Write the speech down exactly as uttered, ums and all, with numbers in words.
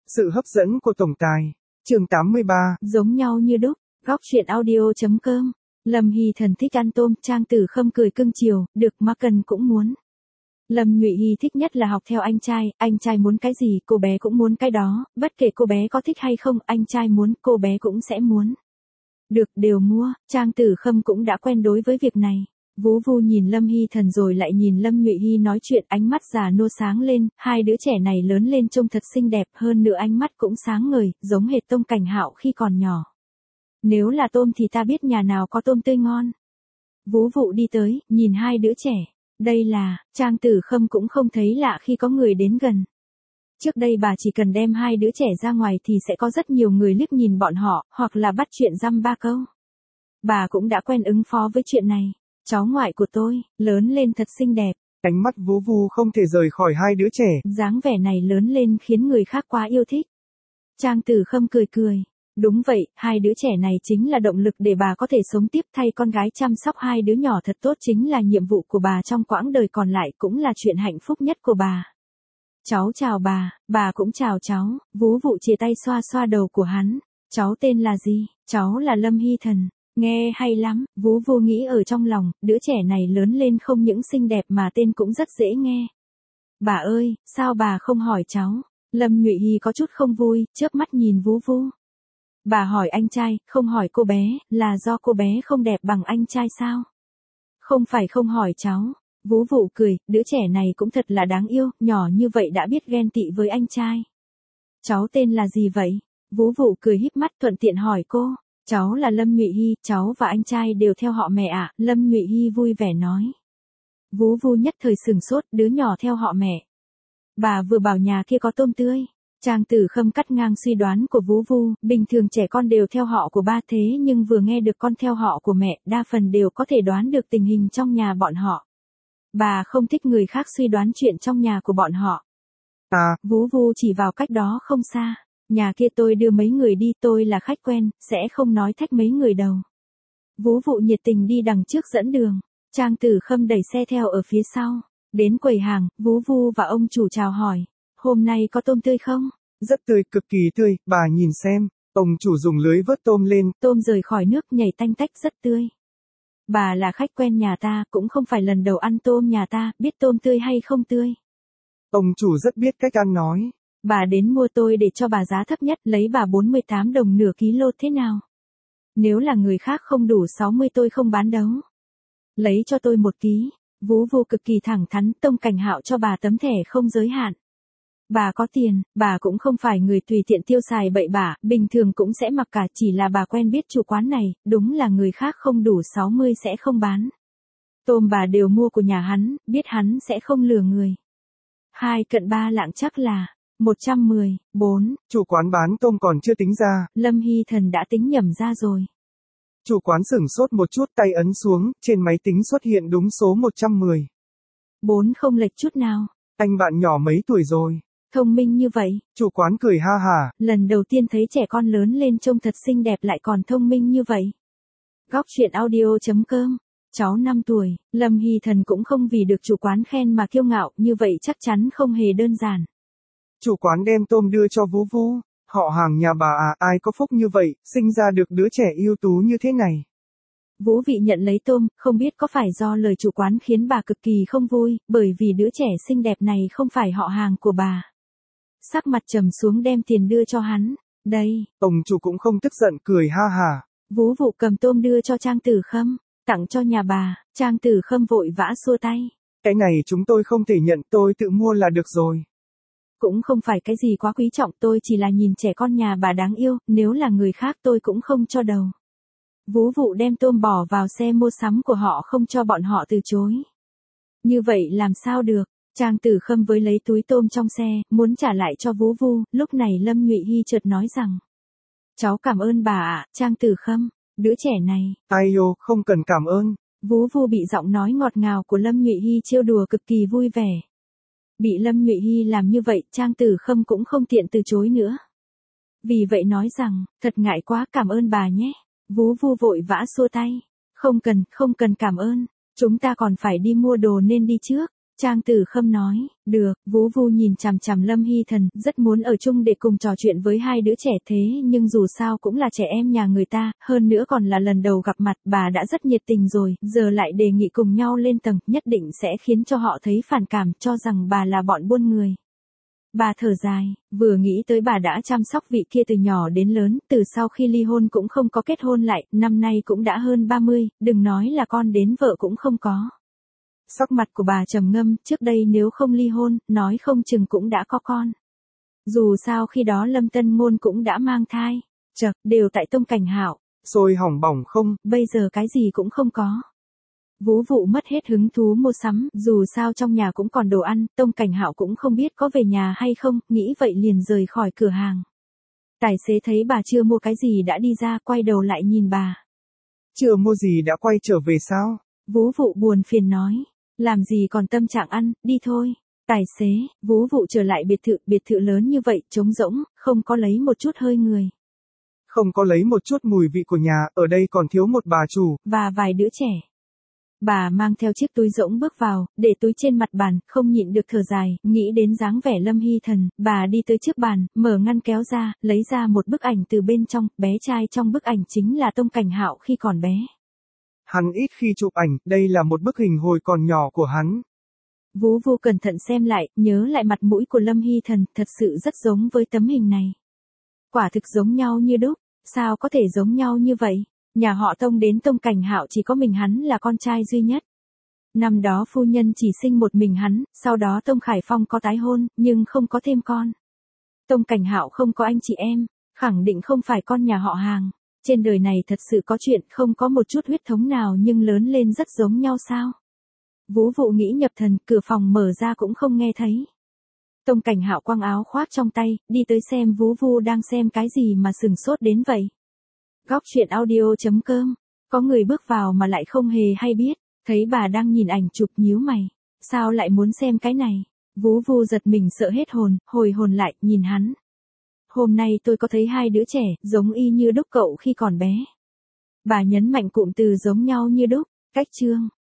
Sự hấp dẫn của tổng tài. Chương tám mươi ba. Giống nhau như đúc. Góc truyện audio.com. Lâm Hy Thần thích ăn tôm, Trang Tử Khâm cười cưng chiều, được mà cần cũng muốn. Lâm Nhụy Hy thích nhất là học theo anh trai, anh trai muốn cái gì cô bé cũng muốn cái đó, bất kể cô bé có thích hay không, anh trai muốn cô bé cũng sẽ muốn. Được, đều mua, Trang Tử Khâm cũng đã quen đối với việc này. Vú Vu nhìn Lâm Hy Thần rồi lại nhìn Lâm Nhụy Hy nói chuyện, ánh mắt già nua sáng lên, hai đứa trẻ này lớn lên trông thật xinh đẹp, hơn nữa ánh mắt cũng sáng ngời, giống hệt Tông Cảnh Hạo khi còn nhỏ. Nếu là tôm thì ta biết nhà nào có tôm tươi ngon. Vú Vụ đi tới, nhìn hai đứa trẻ. Đây là, Trang Tử Khâm cũng không thấy lạ khi có người đến gần. Trước đây bà chỉ cần đem hai đứa trẻ ra ngoài thì sẽ có rất nhiều người liếc nhìn bọn họ, hoặc là bắt chuyện dăm ba câu. Bà cũng đã quen ứng phó với chuyện này. Cháu ngoại của tôi, lớn lên thật xinh đẹp. Ánh mắt Vú Vu không thể rời khỏi hai đứa trẻ. Dáng vẻ này lớn lên khiến người khác quá yêu thích. Trang Tử Khâm cười cười. Đúng vậy, hai đứa trẻ này chính là động lực để bà có thể sống tiếp, thay con gái chăm sóc hai đứa nhỏ thật tốt chính là nhiệm vụ của bà trong quãng đời còn lại, cũng là chuyện hạnh phúc nhất của bà. Cháu chào bà, bà cũng chào cháu. Vú Vụ chia tay xoa xoa đầu của hắn. Cháu tên là gì? Cháu là Lâm Hy Thần. Nghe hay lắm, Vú Vu nghĩ ở trong lòng, đứa trẻ này lớn lên không những xinh đẹp mà tên cũng rất dễ nghe. Bà ơi, sao bà không hỏi cháu? Lâm Nhụy Hy có chút không vui, chớp mắt nhìn Vú Vu. Bà hỏi anh trai, không hỏi cô bé, là do cô bé không đẹp bằng anh trai sao? Không phải không hỏi cháu. Vú Vụ cười, đứa trẻ này cũng thật là đáng yêu, nhỏ như vậy đã biết ghen tị với anh trai. Cháu tên là gì vậy? Vú Vụ cười híp mắt thuận tiện hỏi cô. Cháu là Lâm Nhụy Hy, cháu và anh trai đều theo họ mẹ ạ, à, Lâm Nhụy Hy vui vẻ nói. Vú Vu nhất thời sừng sốt, đứa nhỏ theo họ mẹ. Bà vừa bảo nhà kia có tôm tươi. Trang Tử Khâm cắt ngang suy đoán của Vú Vu, bình thường trẻ con đều theo họ của ba thế nhưng vừa nghe được con theo họ của mẹ, đa phần đều có thể đoán được tình hình trong nhà bọn họ. Bà không thích người khác suy đoán chuyện trong nhà của bọn họ. À, Vú Vu chỉ vào cách đó không xa. Nhà kia tôi đưa mấy người đi, tôi là khách quen, sẽ không nói thách mấy người đâu. Vú Vụ nhiệt tình đi đằng trước dẫn đường. Trang Tử Khâm đẩy xe theo ở phía sau. Đến quầy hàng, Vú Vu và ông chủ chào hỏi. Hôm nay có tôm tươi không? Rất tươi, cực kỳ tươi, bà nhìn xem. Ông chủ dùng lưới vớt tôm lên. Tôm rời khỏi nước nhảy tanh tách rất tươi. Bà là khách quen nhà ta, cũng không phải lần đầu ăn tôm nhà ta, biết tôm tươi hay không tươi. Ông chủ rất biết cách ăn nói. Bà đến mua tôi để cho bà giá thấp nhất, lấy bà bốn mươi tám đồng nửa ký lô thế nào? Nếu là người khác không đủ sáu mươi tôi không bán đâu. Lấy cho tôi một ký. Vú Vu cực kỳ thẳng thắn, Tông Cảnh Hạo cho bà tấm thẻ không giới hạn. Bà có tiền, bà cũng không phải người tùy tiện tiêu xài bậy bạ, bình thường cũng sẽ mặc cả, chỉ là bà quen biết chủ quán này, đúng là người khác không đủ sáu mươi sẽ không bán. Tôm bà đều mua của nhà hắn, biết hắn sẽ không lừa người. Hai cận ba lạng chắc là một trăm mười, bốn. Chủ quán bán tôm còn chưa tính ra. Lâm Hy Thần đã tính nhầm ra rồi. Chủ quán sửng sốt một chút, tay ấn xuống, trên máy tính xuất hiện đúng số một trăm mười. bốn không lệch chút nào. Anh bạn nhỏ mấy tuổi rồi? Thông minh như vậy. Chủ quán cười ha hả. Lần đầu tiên thấy trẻ con lớn lên trông thật xinh đẹp lại còn thông minh như vậy. Góc truyện audio.com. Cháu năm tuổi, Lâm Hy Thần cũng không vì được chủ quán khen mà kiêu ngạo, như vậy chắc chắn không hề đơn giản. Chủ quán đem tôm đưa cho Vú Vu. Họ hàng nhà bà à, ai có phúc như vậy, sinh ra được đứa trẻ ưu tú như thế này. Vú Vị nhận lấy tôm, không biết có phải do lời chủ quán khiến bà cực kỳ không vui, bởi vì đứa trẻ xinh đẹp này không phải họ hàng của bà. Sắc mặt trầm xuống đem tiền đưa cho hắn. Đây. Ông chủ cũng không tức giận, cười ha hả. Vú Vụ cầm tôm đưa cho Trang Tử Khâm. Tặng cho nhà bà. Trang Tử Khâm vội vã xua tay. Cái này chúng tôi không thể nhận, tôi tự mua là được rồi. Cũng không phải cái gì quá quý trọng, tôi chỉ là nhìn trẻ con nhà bà đáng yêu, nếu là người khác tôi cũng không cho đầu. Vú Vụ đem tôm bỏ vào xe mua sắm của họ, không cho bọn họ từ chối. Như vậy làm sao được? Trang Tử Khâm với lấy túi tôm trong xe, muốn trả lại cho Vú Vu, lúc này Lâm Nhụy Hy chợt nói rằng. Cháu cảm ơn bà ạ, Trang Tử Khâm, đứa trẻ này. Ai ô, không cần cảm ơn. Vú Vu bị giọng nói ngọt ngào của Lâm Nhụy Hy trêu đùa cực kỳ vui vẻ. Bị Lâm Nhụy Hy làm như vậy, Trang Tử Khâm cũng không tiện từ chối nữa. Vì vậy nói rằng, thật ngại quá, cảm ơn bà nhé. Vú Vu vội vã xua tay. Không cần, không cần cảm ơn. Chúng ta còn phải đi mua đồ nên đi trước. Trang Tử Khâm nói, được, Vú Vu nhìn chằm chằm Lâm Hy Thần, rất muốn ở chung để cùng trò chuyện với hai đứa trẻ thế nhưng dù sao cũng là trẻ em nhà người ta, hơn nữa còn là lần đầu gặp mặt, bà đã rất nhiệt tình rồi, giờ lại đề nghị cùng nhau lên tầng, nhất định sẽ khiến cho họ thấy phản cảm, cho rằng bà là bọn buôn người. Bà thở dài, vừa nghĩ tới bà đã chăm sóc vị kia từ nhỏ đến lớn, từ sau khi ly hôn cũng không có kết hôn lại, năm nay cũng đã hơn ba mươi, đừng nói là con đến vợ cũng không có. Sắc mặt của bà trầm ngâm, trước đây nếu không ly hôn, nói không chừng cũng đã có con. Dù sao khi đó Lâm Tân Ngôn cũng đã mang thai, chật, đều tại Tông Cảnh Hạo. Rồi hỏng bỏng không? Bây giờ cái gì cũng không có. Vú Vụ mất hết hứng thú mua sắm, dù sao trong nhà cũng còn đồ ăn, Tông Cảnh Hạo cũng không biết có về nhà hay không, nghĩ vậy liền rời khỏi cửa hàng. Tài xế thấy bà chưa mua cái gì đã đi ra, quay đầu lại nhìn bà. Chưa mua gì đã quay trở về sao? Vú Vụ buồn phiền nói, làm gì còn tâm trạng ăn, đi thôi. Tài xế, Vú Vụ trở lại biệt thự, biệt thự lớn như vậy, trống rỗng, không có lấy một chút hơi người. Không có lấy một chút mùi vị của nhà, ở đây còn thiếu một bà chủ. Và vài đứa trẻ. Bà mang theo chiếc túi rỗng bước vào, để túi trên mặt bàn, không nhịn được thở dài, nghĩ đến dáng vẻ Lâm Hy Thần, bà đi tới trước bàn, mở ngăn kéo ra, lấy ra một bức ảnh từ bên trong, bé trai trong bức ảnh chính là Tông Cảnh Hạo khi còn bé. Hắn ít khi chụp ảnh, đây là một bức hình hồi còn nhỏ của hắn. Vú Vu cẩn thận xem lại, nhớ lại mặt mũi của Lâm Hy Thần, thật sự rất giống với tấm hình này. Quả thực giống nhau như đúc, sao có thể giống nhau như vậy? Nhà họ Tông đến Tông Cảnh Hạo chỉ có mình hắn là con trai duy nhất. Năm đó phu nhân chỉ sinh một mình hắn, sau đó Tông Khải Phong có tái hôn, nhưng không có thêm con. Tông Cảnh Hạo không có anh chị em, khẳng định không phải con nhà họ hàng. Trên đời này thật sự có chuyện không có một chút huyết thống nào nhưng lớn lên rất giống nhau sao? Vú Vụ nghĩ nhập thần, cửa phòng mở ra cũng không nghe thấy. Tông Cảnh Hạo quăng áo khoác trong tay, đi tới xem Vú Vu đang xem cái gì mà sừng sốt đến vậy. Góc truyện audio chấm com, có người bước vào mà lại không hề hay biết, thấy bà đang nhìn ảnh chụp nhíu mày. Sao lại muốn xem cái này? Vú Vu giật mình sợ hết hồn, hồi hồn lại, nhìn hắn. Hôm nay tôi có thấy hai đứa trẻ, giống y như đúc cậu khi còn bé. Bà nhấn mạnh cụm từ giống nhau như đúc, cách chương.